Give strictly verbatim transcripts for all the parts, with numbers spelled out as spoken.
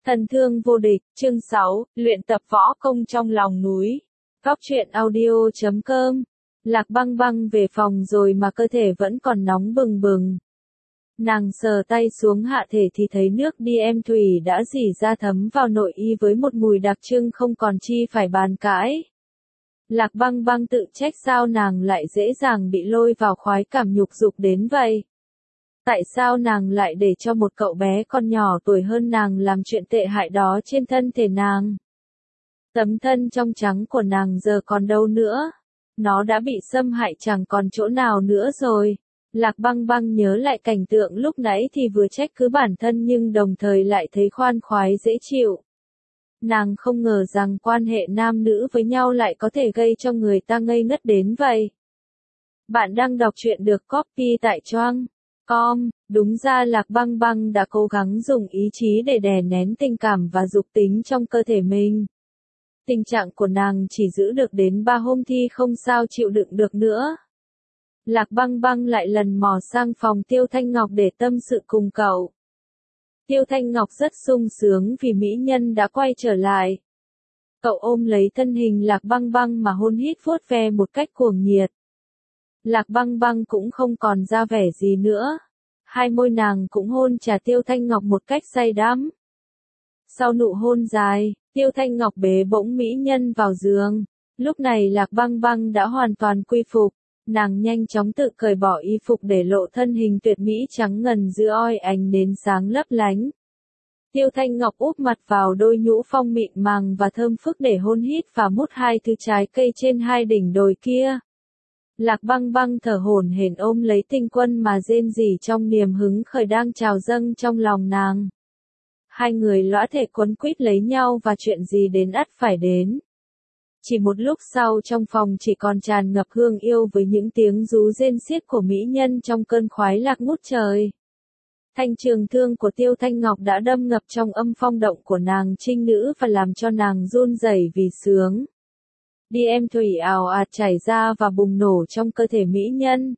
Thần thương vô địch, chương sáu, luyện tập võ công trong lòng núi. Góc truyện audio chấm com. Lạc Băng Băng về phòng rồi mà cơ thể vẫn còn nóng bừng bừng. Nàng sờ tay xuống hạ thể thì thấy nước đi em thủy đã rỉ ra thấm vào nội y với một mùi đặc trưng không còn chi phải bàn cãi. Lạc Băng Băng tự trách sao nàng lại dễ dàng bị lôi vào khoái cảm nhục dục đến vậy. Tại sao nàng lại để cho một cậu bé con nhỏ tuổi hơn nàng làm chuyện tệ hại đó trên thân thể nàng? Tấm thân trong trắng của nàng giờ còn đâu nữa? Nó đã bị xâm hại chẳng còn chỗ nào nữa rồi. Lạc Băng Băng nhớ lại cảnh tượng lúc nãy thì vừa trách cứ bản thân nhưng đồng thời lại thấy khoan khoái dễ chịu. Nàng không ngờ rằng quan hệ nam nữ với nhau lại có thể gây cho người ta ngây ngất đến vậy. Bạn đang đọc truyện được copy tại choang com. Đúng ra Lạc Băng Băng đã cố gắng dùng ý chí để đè nén tình cảm và dục tính trong cơ thể mình. Tình trạng của nàng chỉ giữ được đến ba hôm thì không sao chịu đựng được nữa. Lạc Băng Băng lại lần mò sang phòng Tiêu Thanh Ngọc để tâm sự cùng cậu. Tiêu Thanh Ngọc rất sung sướng vì mỹ nhân đã quay trở lại. Cậu ôm lấy thân hình Lạc Băng Băng mà hôn hít vuốt ve một cách cuồng nhiệt. Lạc Băng Băng cũng không còn ra vẻ gì nữa. Hai môi nàng cũng hôn trà Tiêu Thanh Ngọc một cách say đắm. Sau nụ hôn dài, Tiêu Thanh Ngọc bế bổng mỹ nhân vào giường. Lúc này Lạc Băng Băng đã hoàn toàn quy phục. Nàng nhanh chóng tự cởi bỏ y phục để lộ thân hình tuyệt mỹ trắng ngần giữa oi ánh nến sáng lấp lánh. Tiêu Thanh Ngọc úp mặt vào đôi nhũ phong mịn màng và thơm phức để hôn hít và mút hai thứ trái cây trên hai đỉnh đồi kia. Lạc Băng Băng thở hổn hển ôm lấy Tinh Quân mà rên rỉ trong niềm hứng khởi đang trào dâng trong lòng nàng. Hai người lõa thể quấn quýt lấy nhau và chuyện gì đến ắt phải đến. Chỉ một lúc sau trong phòng chỉ còn tràn ngập hương yêu với những tiếng rú rên xiết của mỹ nhân trong cơn khoái lạc ngút trời. Thanh trường thương của Tiêu Thanh Ngọc đã đâm ngập trong âm phong động của nàng trinh nữ và làm cho nàng run rẩy vì sướng. Đi em thủy ào ạt chảy ra và bùng nổ trong cơ thể mỹ nhân.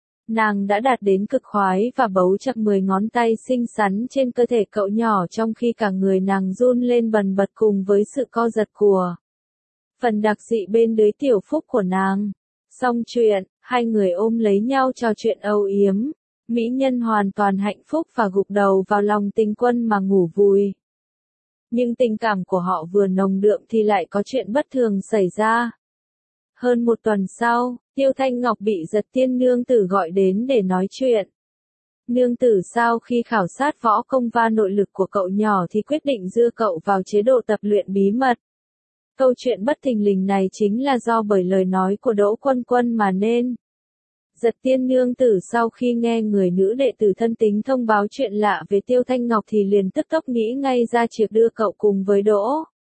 Nàng đã đạt đến cực khoái và bấu chặt mười ngón tay xinh xắn trên cơ thể cậu nhỏ trong khi cả người nàng run lên bần bật cùng với sự co giật của phần đặc dị bên dưới tiểu phúc của nàng. Xong chuyện, hai người ôm lấy nhau trò chuyện âu yếm. Mỹ nhân hoàn toàn hạnh phúc và gục đầu vào lòng Tinh Quân mà ngủ vùi. Nhưng tình cảm của họ vừa nồng đượm thì lại có chuyện bất thường xảy ra. Hơn một tuần sau, Tiêu Thanh Ngọc bị Giật Tiên nương tử gọi đến để nói chuyện. Nương tử sau khi khảo sát võ công và nội lực của cậu nhỏ thì quyết định đưa cậu vào chế độ tập luyện bí mật. Câu chuyện bất thình lình này chính là do bởi lời nói của Đỗ Quân Quân mà nên. Giật Tiên nương tử sau khi nghe người nữ đệ tử thân tín thông báo chuyện lạ về Tiêu Thanh Ngọc thì liền tức tốc nghĩ ngay ra việc đưa cậu cùng với Đỗ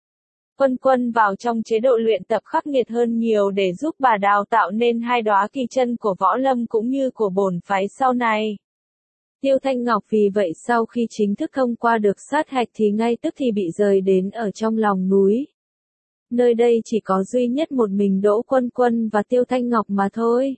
Quân Quân vào trong chế độ luyện tập khắc nghiệt hơn nhiều để giúp bà đào tạo nên hai đóa kỳ chân của võ lâm cũng như của bổn phái sau này. Tiêu Thanh Ngọc vì vậy sau khi chính thức thông qua được sát hạch thì ngay tức thì bị rời đến ở trong lòng núi. Nơi đây chỉ có duy nhất một mình Đỗ Quân Quân và Tiêu Thanh Ngọc mà thôi.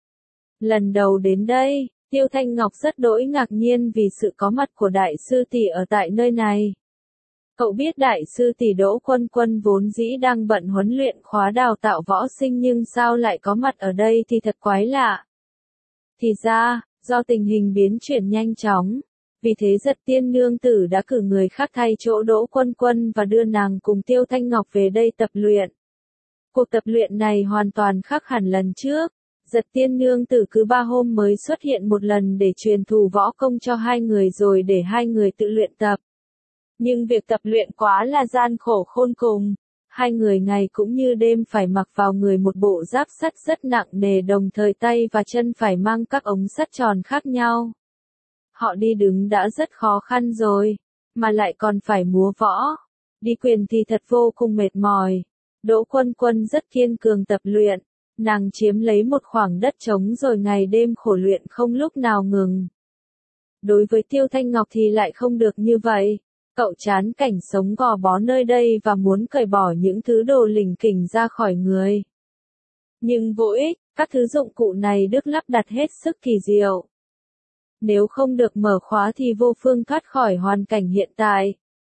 Lần đầu đến đây, Tiêu Thanh Ngọc rất đỗi ngạc nhiên vì sự có mặt của đại sư tỷ ở tại nơi này. Cậu biết đại sư tỷ Đỗ Quân Quân vốn dĩ đang bận huấn luyện khóa đào tạo võ sinh nhưng sao lại có mặt ở đây thì thật quái lạ. Thì ra, do tình hình biến chuyển nhanh chóng, vì thế Giật Tiên nương tử đã cử người khác thay chỗ Đỗ Quân Quân và đưa nàng cùng Tiêu Thanh Ngọc về đây tập luyện. Cuộc tập luyện này hoàn toàn khác hẳn lần trước. Giật Tiên nương tử cứ ba hôm mới xuất hiện một lần để truyền thụ võ công cho hai người rồi để hai người tự luyện tập. Nhưng việc tập luyện quá là gian khổ khôn cùng. Hai người ngày cũng như đêm phải mặc vào người một bộ giáp sắt rất nặng nề đồng thời tay và chân phải mang các ống sắt tròn khác nhau. Họ đi đứng đã rất khó khăn rồi, mà lại còn phải múa võ. Đi quyền thì thật vô cùng mệt mỏi. Đỗ Quân Quân rất kiên cường tập luyện. Nàng chiếm lấy một khoảng đất trống rồi ngày đêm khổ luyện không lúc nào ngừng. Đối với Tiêu Thanh Ngọc thì lại không được như vậy. Cậu chán cảnh sống gò bó nơi đây và muốn cởi bỏ những thứ đồ lỉnh kỉnh ra khỏi người. Nhưng vô ích, các thứ dụng cụ này được lắp đặt hết sức kỳ diệu. Nếu không được mở khóa thì vô phương thoát khỏi hoàn cảnh hiện tại.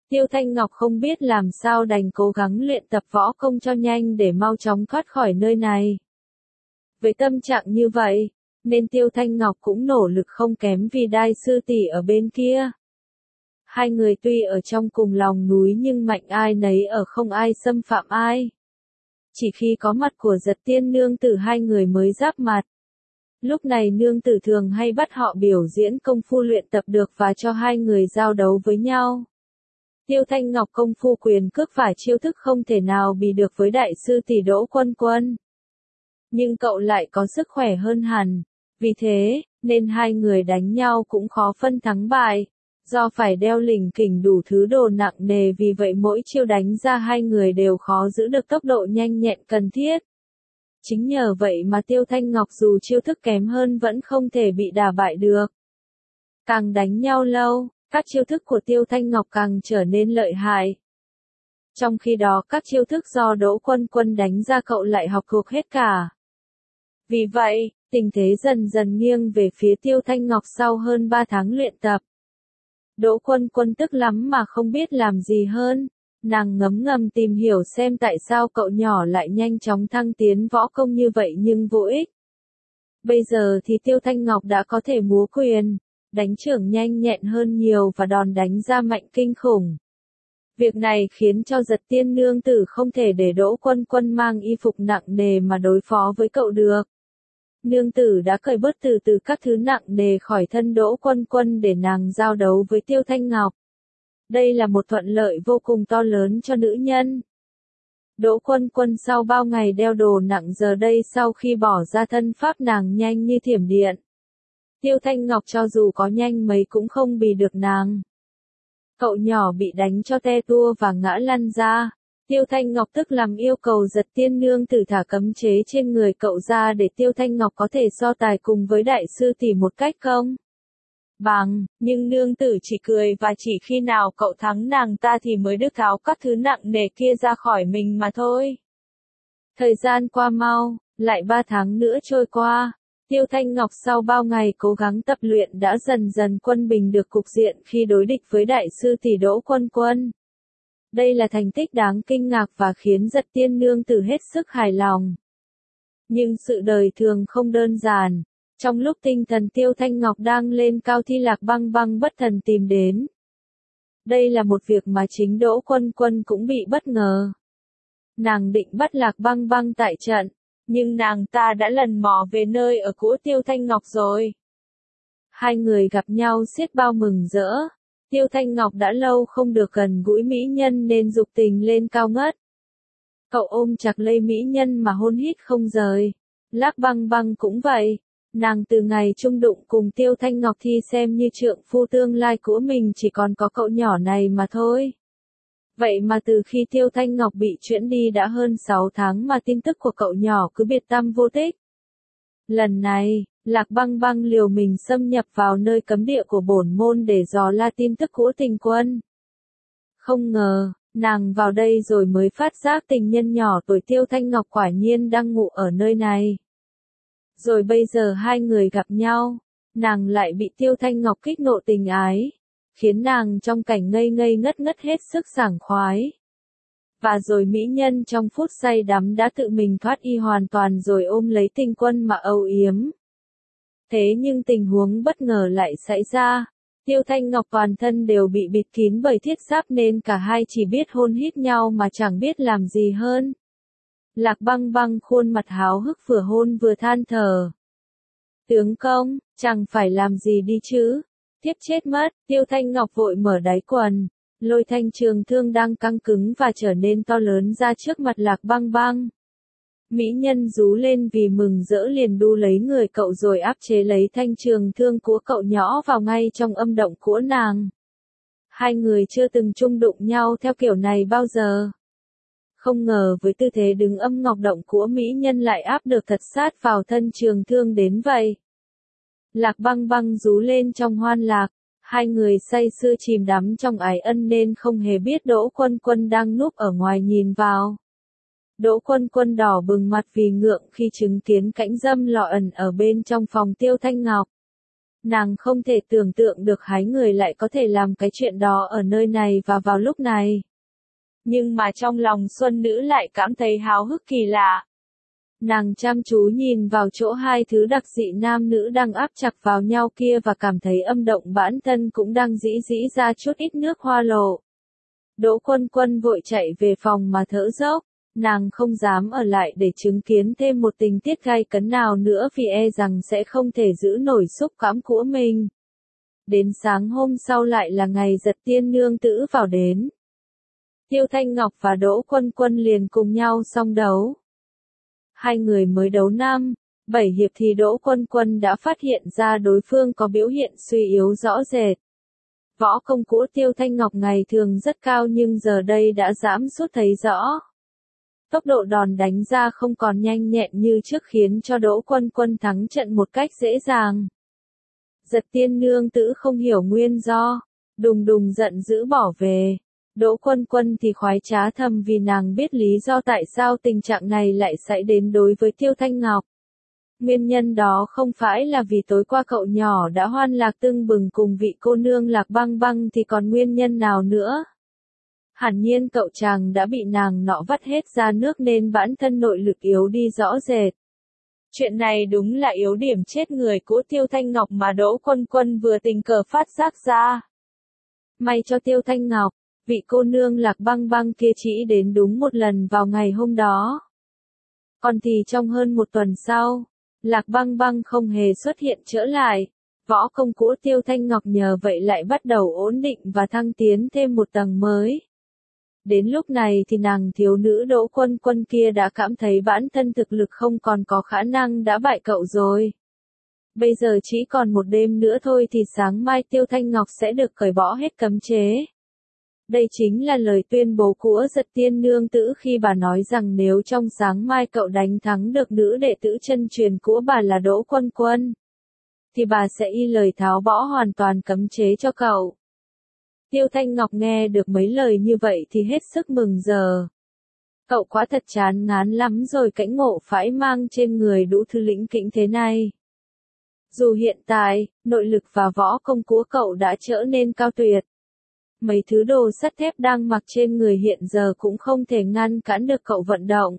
Tiêu Thanh Ngọc không biết làm sao đành cố gắng luyện tập võ công cho nhanh để mau chóng thoát khỏi nơi này. Với tâm trạng như vậy, nên Tiêu Thanh Ngọc cũng nỗ lực không kém vì Đai sư tỷ ở bên kia. Hai người tuy ở trong cùng lòng núi nhưng mạnh ai nấy ở không ai xâm phạm ai. Chỉ khi có mặt của Giật Tiên nương tử hai người mới giáp mặt. Lúc này nương tử thường hay bắt họ biểu diễn công phu luyện tập được và cho hai người giao đấu với nhau. Tiêu Thanh Ngọc công phu quyền cước và chiêu thức không thể nào bì được với đại sư tỷ Đỗ Quân Quân. Nhưng cậu lại có sức khỏe hơn hẳn. Vì thế, nên hai người đánh nhau cũng khó phân thắng bại. Do phải đeo lỉnh kỉnh đủ thứ đồ nặng nề vì vậy mỗi chiêu đánh ra hai người đều khó giữ được tốc độ nhanh nhẹn cần thiết. Chính nhờ vậy mà Tiêu Thanh Ngọc dù chiêu thức kém hơn vẫn không thể bị đả bại được. Càng đánh nhau lâu, các chiêu thức của Tiêu Thanh Ngọc càng trở nên lợi hại. Trong khi đó các chiêu thức do Đỗ Quân Quân đánh ra cậu lại học thuộc hết cả. Vì vậy, tình thế dần dần nghiêng về phía Tiêu Thanh Ngọc sau hơn ba tháng luyện tập. Đỗ Quân Quân tức lắm mà không biết làm gì hơn. Nàng ngấm ngầm tìm hiểu xem tại sao cậu nhỏ lại nhanh chóng thăng tiến võ công như vậy nhưng vô ích. Bây giờ thì Tiêu Thanh Ngọc đã có thể múa quyền, đánh chưởng nhanh nhẹn hơn nhiều và đòn đánh ra mạnh kinh khủng. Việc này khiến cho Giật Tiên nương tử không thể để Đỗ Quân Quân mang y phục nặng nề mà đối phó với cậu được. Nương tử đã cởi bớt từ từ các thứ nặng nề khỏi thân Đỗ Quân Quân để nàng giao đấu với Tiêu Thanh Ngọc. Đây là một thuận lợi vô cùng to lớn cho nữ nhân. Đỗ Quân Quân sau bao ngày đeo đồ nặng giờ đây sau khi bỏ ra thân pháp nàng nhanh như thiểm điện. Tiêu Thanh Ngọc cho dù có nhanh mấy cũng không bì được nàng. Cậu nhỏ bị đánh cho te tua và ngã lăn ra. Tiêu Thanh Ngọc tức làm yêu cầu Giật Tiên nương tử thả cấm chế trên người cậu ra để Tiêu Thanh Ngọc có thể so tài cùng với đại sư tỷ một cách công bằng, nhưng nương tử chỉ cười và chỉ khi nào cậu thắng nàng ta thì mới được tháo các thứ nặng nề kia ra khỏi mình mà thôi. Thời gian qua mau, lại ba tháng nữa trôi qua. Tiêu Thanh Ngọc sau bao ngày cố gắng tập luyện đã dần dần quân bình được cục diện khi đối địch với đại sư tỷ Đỗ Quân Quân. Đây là thành tích đáng kinh ngạc và khiến Giật Tiên nương tử hết sức hài lòng. Nhưng sự đời thường không đơn giản. Trong lúc tinh thần Tiêu Thanh Ngọc đang lên cao thì Lạc Băng Băng bất thần tìm đến. Đây là một việc mà chính Đỗ Quân Quân cũng bị bất ngờ. Nàng định bắt Lạc Băng Băng tại trận, nhưng nàng ta đã lần mò về nơi ở của Tiêu Thanh Ngọc rồi. Hai người gặp nhau xiết bao mừng rỡ. Tiêu Thanh Ngọc đã lâu không được gần gũi mỹ nhân nên dục tình lên cao ngất. Cậu ôm chặt lấy mỹ nhân mà hôn hít không rời. Lạc Băng Băng cũng vậy. Nàng từ ngày chung đụng cùng Tiêu Thanh Ngọc thì xem như trượng phu tương lai của mình chỉ còn có cậu nhỏ này mà thôi. Vậy mà từ khi Tiêu Thanh Ngọc bị chuyển đi đã hơn sáu tháng mà tin tức của cậu nhỏ cứ biệt tăm vô tích. Lần này, Lạc Băng Băng liều mình xâm nhập vào nơi cấm địa của bổn môn để dò la tin tức của Tình Quân. Không ngờ, nàng vào đây rồi mới phát giác tình nhân nhỏ tuổi Tiêu Thanh Ngọc quả nhiên đang ngủ ở nơi này. Rồi bây giờ hai người gặp nhau, nàng lại bị Tiêu Thanh Ngọc kích nộ tình ái, khiến nàng trong cảnh ngây ngây ngất ngất hết sức sảng khoái. Và rồi mỹ nhân trong phút say đắm đã tự mình thoát y hoàn toàn rồi ôm lấy Tình Quân mà âu yếm. Thế nhưng tình huống bất ngờ lại xảy ra. Tiêu Thanh Ngọc toàn thân đều bị bịt kín bởi thiết giáp nên cả hai chỉ biết hôn hít nhau mà chẳng biết làm gì hơn. Lạc Băng Băng khuôn mặt háo hức vừa hôn vừa than thở. Tướng công, chẳng phải làm gì đi chứ. Tiếp chết mất. Tiêu Thanh Ngọc vội mở đáy quần, lôi thanh trường thương đang căng cứng và trở nên to lớn ra trước mặt Lạc Băng Băng. Mỹ nhân rú lên vì mừng rỡ liền đu lấy người cậu rồi áp chế lấy thanh trường thương của cậu nhỏ vào ngay trong âm động của nàng. Hai người chưa từng chung đụng nhau theo kiểu này bao giờ. Không ngờ với tư thế đứng âm ngọc động của mỹ nhân lại áp được thật sát vào thân trường thương đến vậy. Lạc Băng Băng rú lên trong hoan lạc, hai người say sưa chìm đắm trong ái ân nên không hề biết Đỗ Quân Quân đang núp ở ngoài nhìn vào. Đỗ Quân Quân đỏ bừng mặt vì ngượng khi chứng kiến cảnh dâm lọ ẩn ở bên trong phòng Tiêu Thanh Ngọc. Nàng không thể tưởng tượng được hai người lại có thể làm cái chuyện đó ở nơi này và vào lúc này. Nhưng mà trong lòng Xuân Nữ lại cảm thấy háo hức kỳ lạ. Nàng chăm chú nhìn vào chỗ hai thứ đặc dị nam nữ đang áp chặt vào nhau kia và cảm thấy âm động bản thân cũng đang dĩ dĩ ra chút ít nước hoa lộ. Đỗ Quân Quân vội chạy về phòng mà thở dốc, nàng không dám ở lại để chứng kiến thêm một tình tiết gay cấn nào nữa vì e rằng sẽ không thể giữ nổi xúc cảm của mình. Đến sáng hôm sau lại là ngày Giật Tiên nương tử vào đến. Tiêu Thanh Ngọc và Đỗ Quân Quân liền cùng nhau song đấu. Hai người mới đấu năm, bảy hiệp thì Đỗ Quân Quân đã phát hiện ra đối phương có biểu hiện suy yếu rõ rệt. Võ công của Tiêu Thanh Ngọc ngày thường rất cao nhưng giờ đây đã giảm sút thấy rõ. Tốc độ đòn đánh ra không còn nhanh nhẹn như trước khiến cho Đỗ Quân Quân thắng trận một cách dễ dàng. Giật Tiên nương tử không hiểu nguyên do, đùng đùng giận dữ bỏ về. Đỗ Quân Quân thì khoái trá thầm vì nàng biết lý do tại sao tình trạng này lại xảy đến đối với Tiêu Thanh Ngọc. Nguyên nhân đó không phải là vì tối qua cậu nhỏ đã hoan lạc tưng bừng cùng vị cô nương Lạc Băng Băng thì còn nguyên nhân nào nữa. Hẳn nhiên cậu chàng đã bị nàng nọ vắt hết ra nước nên bản thân nội lực yếu đi rõ rệt. Chuyện này đúng là yếu điểm chết người của Tiêu Thanh Ngọc mà Đỗ Quân Quân vừa tình cờ phát giác ra. May cho Tiêu Thanh Ngọc, vị cô nương Lạc Băng Băng kia chỉ đến đúng một lần vào ngày hôm đó. Còn thì trong hơn một tuần sau, Lạc Băng Băng không hề xuất hiện trở lại. Võ công của Tiêu Thanh Ngọc nhờ vậy lại bắt đầu ổn định và thăng tiến thêm một tầng mới. Đến lúc này thì nàng thiếu nữ Đỗ Quân Quân kia đã cảm thấy bản thân thực lực không còn có khả năng đã bại cậu rồi. Bây giờ chỉ còn một đêm nữa thôi thì sáng mai Tiêu Thanh Ngọc sẽ được cởi bỏ hết cấm chế. Đây chính là lời tuyên bố của Giật Tiên nương tử khi bà nói rằng nếu trong sáng mai cậu đánh thắng được nữ đệ tử chân truyền của bà là Đỗ Quân Quân, thì bà sẽ y lời tháo bỏ hoàn toàn cấm chế cho cậu. Tiêu Thanh Ngọc nghe được mấy lời như vậy thì hết sức mừng giờ. Cậu quá thật chán ngán lắm rồi cảnh ngộ phải mang trên người đủ thứ lĩnh kỉnh thế này. Dù hiện tại, nội lực và võ công của cậu đã trở nên cao tuyệt. Mấy thứ đồ sắt thép đang mặc trên người hiện giờ cũng không thể ngăn cản được cậu vận động.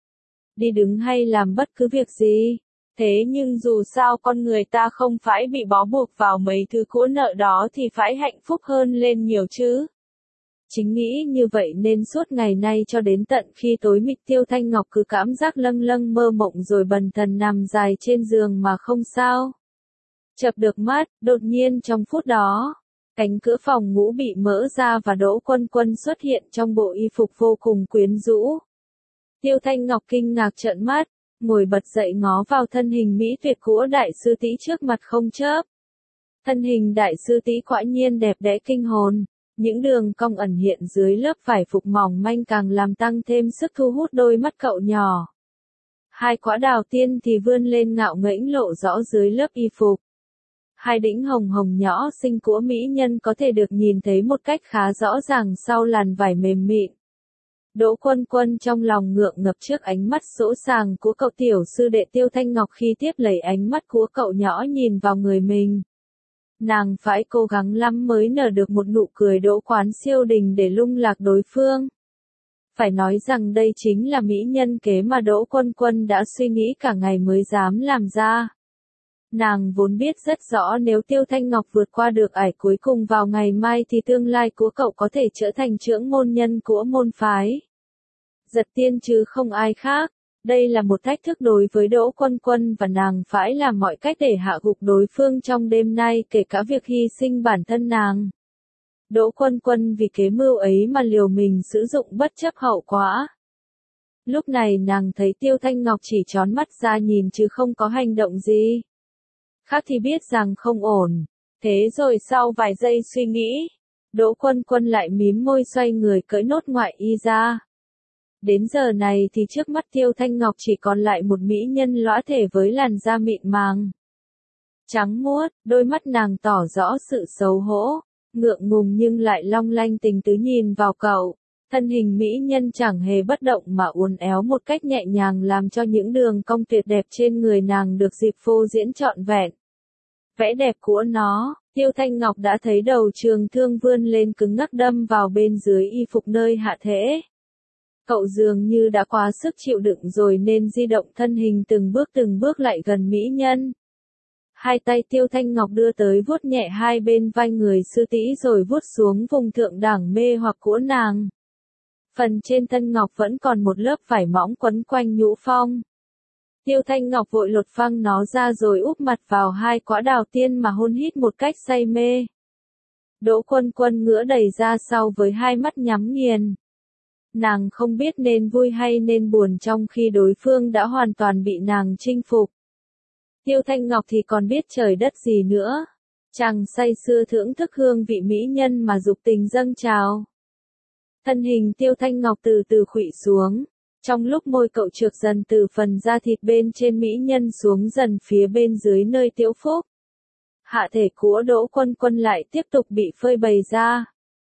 Đi đứng hay làm bất cứ việc gì. Thế nhưng dù sao con người ta không phải bị bó buộc vào mấy thứ cũ nợ đó thì phải hạnh phúc hơn lên nhiều chứ. Chính nghĩ như vậy nên suốt ngày nay cho đến tận khi tối mịt Tiêu Thanh Ngọc cứ cảm giác lâng lâng mơ mộng rồi bần thần nằm dài trên giường mà không sao. Chợp được mắt, đột nhiên trong phút đó, cánh cửa phòng ngủ bị mở ra và Đỗ Quân Quân xuất hiện trong bộ y phục vô cùng quyến rũ. Tiêu Thanh Ngọc kinh ngạc trợn mắt, ngồi bật dậy ngó vào thân hình mỹ tuyệt của đại sư tỷ trước mặt không chớp. Thân hình đại sư tỷ quả nhiên đẹp đẽ kinh hồn, những đường cong ẩn hiện dưới lớp vải phục mỏng manh càng làm tăng thêm sức thu hút đôi mắt cậu nhỏ. Hai quả đào tiên thì vươn lên ngạo nghễ lộ rõ dưới lớp y phục. Hai đỉnh hồng hồng nhỏ xinh của mỹ nhân có thể được nhìn thấy một cách khá rõ ràng sau làn vải mềm mịn. Đỗ Quân Quân trong lòng ngượng ngập trước ánh mắt sỗ sàng của cậu tiểu sư đệ Tiêu Thanh Ngọc khi tiếp lấy ánh mắt của cậu nhỏ nhìn vào người mình. Nàng phải cố gắng lắm mới nở được một nụ cười đỗ quán siêu đình để lung lạc đối phương. Phải nói rằng đây chính là mỹ nhân kế mà Đỗ Quân Quân đã suy nghĩ cả ngày mới dám làm ra. Nàng vốn biết rất rõ nếu Tiêu Thanh Ngọc vượt qua được ải cuối cùng vào ngày mai thì tương lai của cậu có thể trở thành trưởng môn nhân của môn phái. Giật Tiên chứ không ai khác, đây là một thách thức đối với Đỗ Quân Quân và nàng phải làm mọi cách để hạ gục đối phương trong đêm nay kể cả việc hy sinh bản thân nàng. Đỗ Quân Quân vì kế mưu ấy mà liều mình sử dụng bất chấp hậu quả. Lúc này nàng thấy Tiêu Thanh Ngọc chỉ tròn mắt ra nhìn chứ không có hành động gì. Khác thì biết rằng không ổn. Thế rồi sau vài giây suy nghĩ, Đỗ Quân Quân lại mím môi xoay người cởi nốt ngoại y ra. Đến giờ này thì trước mắt Tiêu Thanh Ngọc chỉ còn lại một mỹ nhân lõa thể với làn da mịn màng. Trắng muốt, đôi mắt nàng tỏ rõ sự xấu hổ, ngượng ngùng nhưng lại long lanh tình tứ nhìn vào cậu. Thân hình mỹ nhân chẳng hề bất động mà uốn éo một cách nhẹ nhàng làm cho những đường cong tuyệt đẹp trên người nàng được dịp phô diễn trọn vẹn. Vẻ đẹp của nó, Tiêu Thanh Ngọc đã thấy đầu trường thương vươn lên cứng ngắc đâm vào bên dưới y phục nơi hạ thể. Cậu dường như đã quá sức chịu đựng rồi nên di động thân hình từng bước từng bước lại gần mỹ nhân. Hai tay Tiêu Thanh Ngọc đưa tới vuốt nhẹ hai bên vai người sư tỷ rồi vuốt xuống vùng thượng đẳng mê hoặc của nàng. Phần trên thân ngọc vẫn còn một lớp vải mỏng quấn quanh nhũ phong. Tiêu Thanh Ngọc vội lột phăng nó ra rồi úp mặt vào hai quả đào tiên mà hôn hít một cách say mê. Đỗ Quân Quân ngửa đầy ra sau với hai mắt nhắm nghiền. Nàng không biết nên vui hay nên buồn trong khi đối phương đã hoàn toàn bị nàng chinh phục. Tiêu Thanh Ngọc thì còn biết trời đất gì nữa. Chàng say sưa thưởng thức hương vị mỹ nhân mà dục tình dâng trào. Thân hình Tiêu Thanh Ngọc từ từ khuỵu xuống. Trong lúc môi cậu trượt dần từ phần da thịt bên trên mỹ nhân xuống dần phía bên dưới nơi tiểu phúc. Hạ thể của Đỗ Quân Quân lại tiếp tục bị phơi bày ra.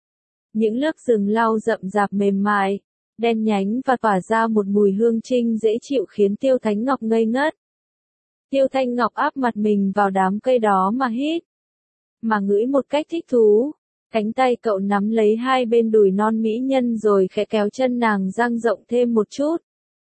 Những lớp rừng lau rậm rạp mềm mại, đen nhánh và tỏa ra một mùi hương trinh dễ chịu khiến Tiêu Thanh Ngọc ngây ngất. Tiêu Thanh Ngọc áp mặt mình vào đám cây đó mà hít, mà ngửi một cách thích thú. Cánh tay cậu nắm lấy hai bên đùi non mỹ nhân rồi khẽ kéo chân nàng dang rộng thêm một chút.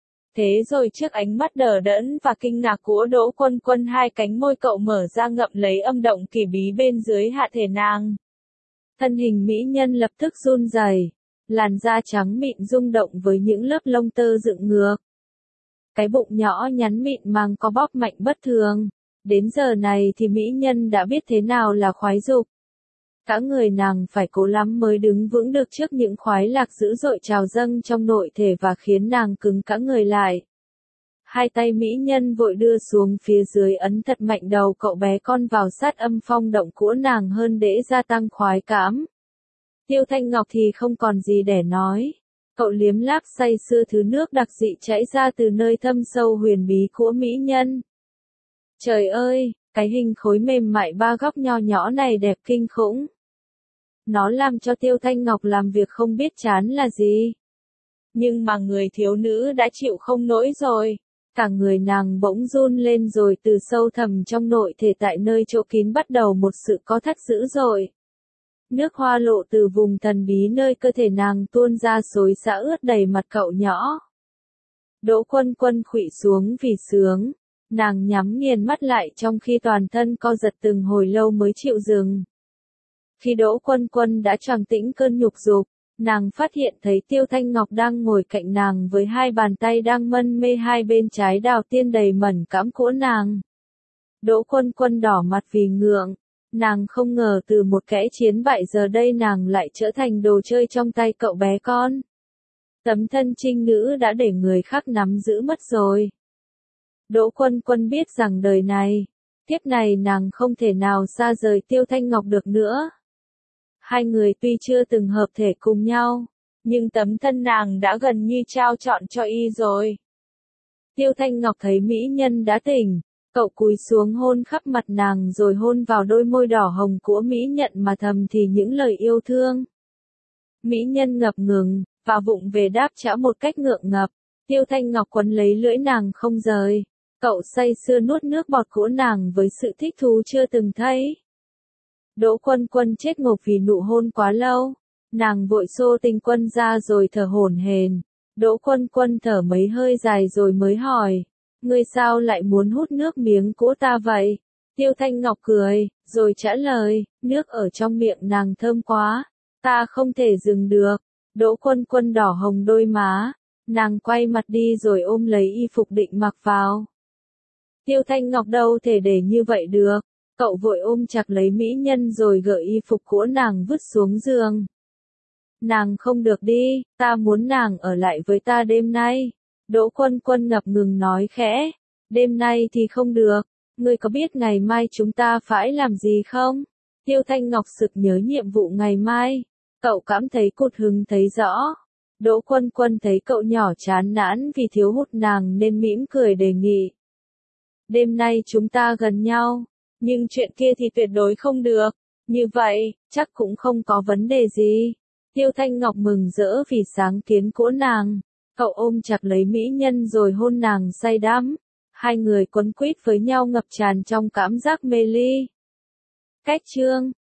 Thế rồi trước ánh mắt đờ đẫn và kinh ngạc của Đỗ Quân Quân, hai cánh môi cậu mở ra ngậm lấy âm động kỳ bí bên dưới hạ thể nàng. Thân hình mỹ nhân lập tức run rẩy, làn da trắng mịn rung động với những lớp lông tơ dựng ngược. Cái bụng nhỏ nhắn mịn màng có bóp mạnh bất thường. Đến giờ này thì mỹ nhân đã biết thế nào là khoái dục. Cả người nàng phải cố lắm mới đứng vững được trước những khoái lạc dữ dội trào dâng trong nội thể và khiến nàng cứng cả người lại. Hai tay mỹ nhân vội đưa xuống phía dưới ấn thật mạnh đầu cậu bé con vào sát âm phong động của nàng hơn để gia tăng khoái cảm. Tiêu Thanh Ngọc thì không còn gì để nói. Cậu liếm láp say sưa thứ nước đặc dị chảy ra từ nơi thâm sâu huyền bí của mỹ nhân. Trời ơi, cái hình khối mềm mại ba góc nho nhỏ này đẹp kinh khủng. Nó làm cho Tiêu Thanh Ngọc làm việc không biết chán là gì. Nhưng mà người thiếu nữ đã chịu không nổi rồi. Cả người nàng bỗng run lên rồi từ sâu thẳm trong nội thể tại nơi chỗ kín bắt đầu một sự co thắt dữ dội. Nước hoa lộ từ vùng thần bí nơi cơ thể nàng tuôn ra xối xả ướt đầy mặt cậu nhỏ. Đỗ Quân Quân khuỵu xuống vì sướng. Nàng nhắm nghiền mắt lại trong khi toàn thân co giật từng hồi lâu mới chịu dừng. Khi Đỗ Quân Quân đã choàng tĩnh cơn nhục dục, nàng phát hiện thấy Tiêu Thanh Ngọc đang ngồi cạnh nàng với hai bàn tay đang mân mê hai bên trái đào tiên đầy mẩn cãm của nàng. Đỗ Quân Quân đỏ mặt vì ngượng. Nàng không ngờ từ một kẻ chiến bại giờ đây nàng lại trở thành đồ chơi trong tay cậu bé con. Tấm thân trinh nữ đã để người khác nắm giữ mất rồi. Đỗ Quân Quân biết rằng đời này, kiếp này nàng không thể nào xa rời Tiêu Thanh Ngọc được nữa. Hai người tuy chưa từng hợp thể cùng nhau, nhưng tấm thân nàng đã gần như trao trọn cho y rồi. Tiêu Thanh Ngọc thấy mỹ nhân đã tỉnh, cậu cúi xuống hôn khắp mặt nàng rồi hôn vào đôi môi đỏ hồng của mỹ nhân mà thầm thì những lời yêu thương. Mỹ nhân ngập ngừng, và vụng về đáp trả một cách ngượng ngập. Tiêu Thanh Ngọc quấn lấy lưỡi nàng không rời. Cậu say sưa nuốt nước bọt của nàng với sự thích thú chưa từng thấy. Đỗ Quân Quân chết ngộp vì nụ hôn quá lâu. Nàng vội xô Tinh Quân ra rồi thở hổn hển. Đỗ Quân Quân thở mấy hơi dài rồi mới hỏi. Ngươi sao lại muốn hút nước miếng của ta vậy? Tiêu Thanh Ngọc cười, rồi trả lời, nước ở trong miệng nàng thơm quá. Ta không thể dừng được. Đỗ Quân Quân đỏ hồng đôi má. Nàng quay mặt đi rồi ôm lấy y phục định mặc vào. Tiêu Thanh Ngọc đâu thể để như vậy được. Cậu vội ôm chặt lấy mỹ nhân rồi gỡ y phục của nàng vứt xuống giường. Nàng không được đi, ta muốn nàng ở lại với ta đêm nay. Đỗ Quân Quân ngập ngừng nói khẽ. Đêm nay thì không được. Ngươi có biết ngày mai chúng ta phải làm gì không? Tiêu Thanh Ngọc sực nhớ nhiệm vụ ngày mai. Cậu cảm thấy cụt hứng thấy rõ. Đỗ Quân Quân thấy cậu nhỏ chán nản vì thiếu hụt nàng nên mỉm cười đề nghị. Đêm nay chúng ta gần nhau, nhưng chuyện kia thì tuyệt đối không được. Như vậy, chắc cũng không có vấn đề gì. Tiêu Thanh Ngọc mừng rỡ vì sáng kiến của nàng. Cậu ôm chặt lấy mỹ nhân rồi hôn nàng say đắm. Hai người quấn quýt với nhau ngập tràn trong cảm giác mê ly. Cách chương